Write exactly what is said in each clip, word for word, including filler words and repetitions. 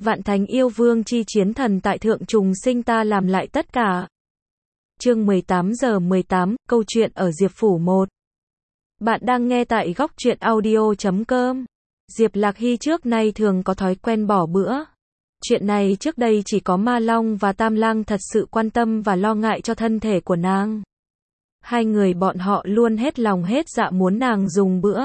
Vạn thánh yêu vương chi chiến thần tại thượng trùng sinh ta làm lại tất cả. Chương mười tám giờ mười tám, câu chuyện ở Diệp Phủ một. Bạn đang nghe tại góc truyện audio chấm com. Diệp Lạc Hy trước nay thường có thói quen bỏ bữa. Chuyện này trước đây chỉ có Ma Long và Tam Lang thật sự quan tâm và lo ngại cho thân thể của nàng. Hai người bọn họ luôn hết lòng hết dạ muốn nàng dùng bữa.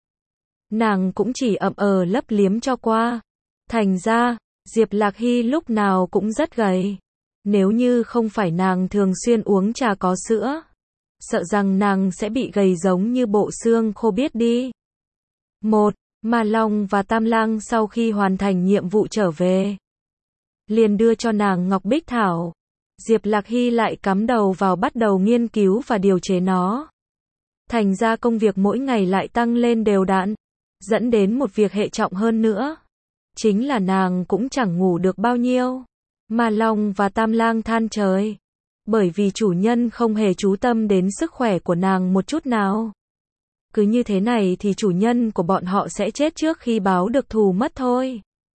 Nàng cũng chỉ ậm ờ lấp liếm cho qua. Thành ra, Diệp Lạc Hy lúc nào cũng rất gầy. Nếu như không phải nàng thường xuyên uống trà có sữa, sợ rằng nàng sẽ bị gầy giống như bộ xương khô biết đi. Một, Ma Long và Tam Lang sau khi hoàn thành nhiệm vụ trở về, liền đưa cho nàng Ngọc Bích Thảo. Diệp Lạc Hy lại cắm đầu vào bắt đầu nghiên cứu và điều chế nó. Thành ra công việc mỗi ngày lại tăng lên đều đặn, dẫn đến một việc hệ trọng hơn nữa. Chính là nàng cũng chẳng ngủ được bao nhiêu. Ma Long và Tam Lang than trời, bởi vì chủ nhân không hề chú tâm đến sức khỏe của nàng một chút nào. Cứ như thế này thì chủ nhân của bọn họ sẽ chết trước khi báo được thù mất thôi.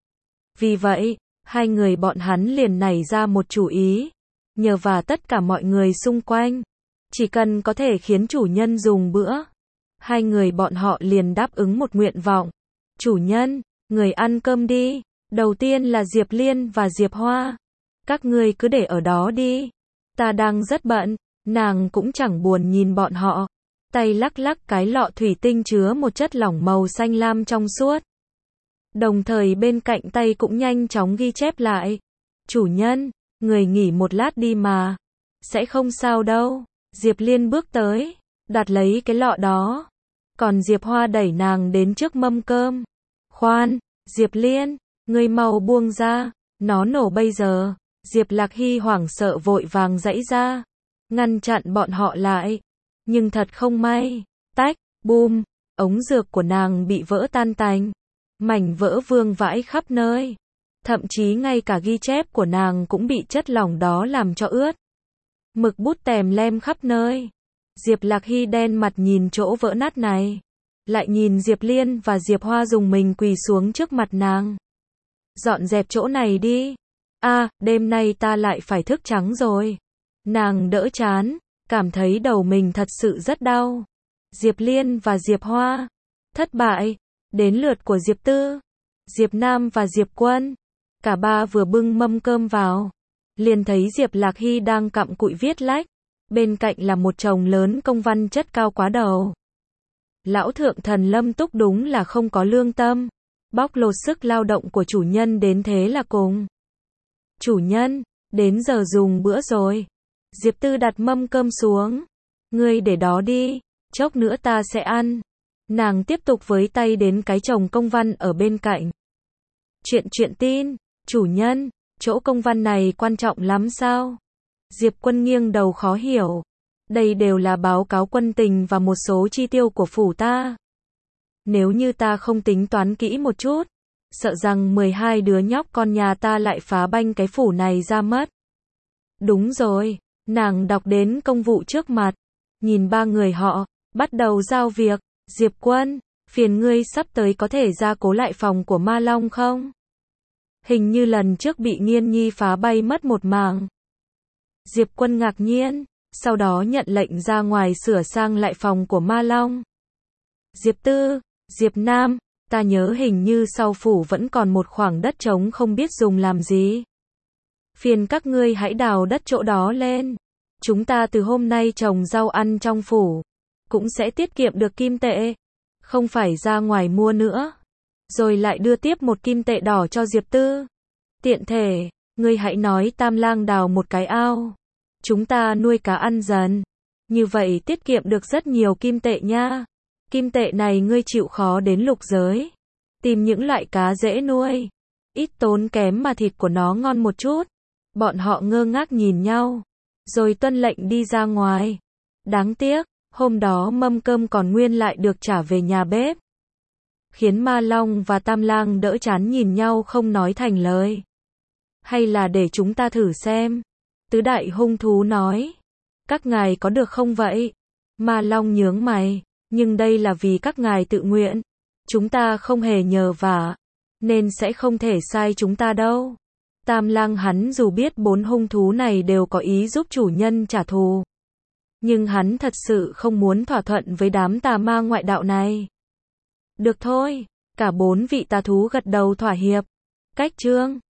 Vì vậy, hai người bọn hắn liền nảy ra một chủ ý. Nhờ vào tất cả mọi người xung quanh, chỉ cần có thể khiến chủ nhân dùng bữa, hai người bọn họ liền đáp ứng một nguyện vọng. Chủ nhân, người ăn cơm đi. Đầu tiên là Diệp Liên và Diệp Hoa. Các ngươi cứ để ở đó đi. Ta đang rất bận. Nàng cũng chẳng buồn nhìn bọn họ. Tay lắc lắc cái lọ thủy tinh chứa một chất lỏng màu xanh lam trong suốt. Đồng thời bên cạnh tay cũng nhanh chóng ghi chép lại. Chủ nhân, người nghỉ một lát đi mà. Sẽ không sao đâu. Diệp Liên bước tới, đặt lấy cái lọ đó. Còn Diệp Hoa đẩy nàng đến trước mâm cơm. Khoan, Diệp Liên, ngươi mau buông ra, nó nổ bây giờ. Diệp Lạc Hy hoảng sợ vội vàng giãy ra, ngăn chặn bọn họ lại. Nhưng thật không may, tách, bùm, ống dược của nàng bị vỡ tan tành. Mảnh vỡ vương vãi khắp nơi. Thậm chí ngay cả ghi chép của nàng cũng bị chất lỏng đó làm cho ướt. Mực bút tèm lem khắp nơi. Diệp Lạc Hy đen mặt nhìn chỗ vỡ nát này. Lại nhìn Diệp Liên và Diệp Hoa dùng mình quỳ xuống trước mặt nàng. Dọn dẹp chỗ này đi. A, à, đêm nay ta lại phải thức trắng rồi. Nàng đỡ chán, cảm thấy đầu mình thật sự rất đau. Diệp Liên và Diệp Hoa thất bại. Đến lượt của Diệp Tư, Diệp Nam và Diệp Quân. Cả ba vừa bưng mâm cơm vào, liền thấy Diệp Lạc Hy đang cặm cụi viết lách. Bên cạnh là một chồng lớn công văn chất cao quá đầu. Lão thượng thần Lâm Túc đúng là không có lương tâm, bóc lột sức lao động của chủ nhân đến thế là cùng. Chủ nhân, đến giờ dùng bữa rồi. Diệp Tư đặt mâm cơm xuống. Ngươi để đó đi, chốc nữa ta sẽ ăn. Nàng tiếp tục với tay đến cái chồng công văn ở bên cạnh. Chuyện chuyện tin, chủ nhân, chỗ công văn này quan trọng lắm sao? Diệp Quân nghiêng đầu khó hiểu. Đây đều là báo cáo quân tình và một số chi tiêu của phủ ta. Nếu như ta không tính toán kỹ một chút, sợ rằng mười hai đứa nhóc con nhà ta lại phá banh cái phủ này ra mất. Đúng rồi, nàng đọc đến công vụ trước mặt, nhìn ba người họ, bắt đầu giao việc. Diệp Quân, phiền ngươi sắp tới có thể gia cố lại phòng của Ma Long không? Hình như lần trước bị Nghiên Nhi phá bay mất một mảng. Diệp Quân ngạc nhiên, sau đó nhận lệnh ra ngoài sửa sang lại phòng của Ma Long. Diệp Tư, Diệp Nam, ta nhớ hình như sau phủ vẫn còn một khoảng đất trống không biết dùng làm gì. Phiền các ngươi hãy đào đất chỗ đó lên. Chúng ta từ hôm nay trồng rau ăn trong phủ, cũng sẽ tiết kiệm được kim tệ. Không phải ra ngoài mua nữa. Rồi lại đưa tiếp một kim tệ đỏ cho Diệp Tư. Tiện thể, ngươi hãy nói Tam Lang đào một cái ao. Chúng ta nuôi cá ăn dần. Như vậy tiết kiệm được rất nhiều kim tệ nha. Kim tệ này ngươi chịu khó đến lục giới. Tìm những loại cá dễ nuôi. Ít tốn kém mà thịt của nó ngon một chút. Bọn họ ngơ ngác nhìn nhau. Rồi tuân lệnh đi ra ngoài. Đáng tiếc, hôm đó mâm cơm còn nguyên lại được trả về nhà bếp. Khiến Ma Long và Tam Lang đỡ chán nhìn nhau không nói thành lời. Hay là để chúng ta thử xem. Tứ đại hung thú nói. Các ngài có được không vậy? Ma Long nhướng mày. Nhưng đây là vì các ngài tự nguyện. Chúng ta không hề nhờ vả. nên sẽ không thể sai chúng ta đâu. Tam Lang hắn dù biết bốn hung thú này đều có ý giúp chủ nhân trả thù, nhưng hắn thật sự không muốn thỏa thuận với đám tà ma ngoại đạo này. Được thôi, cả bốn vị tà thú gật đầu thỏa hiệp. Cách chương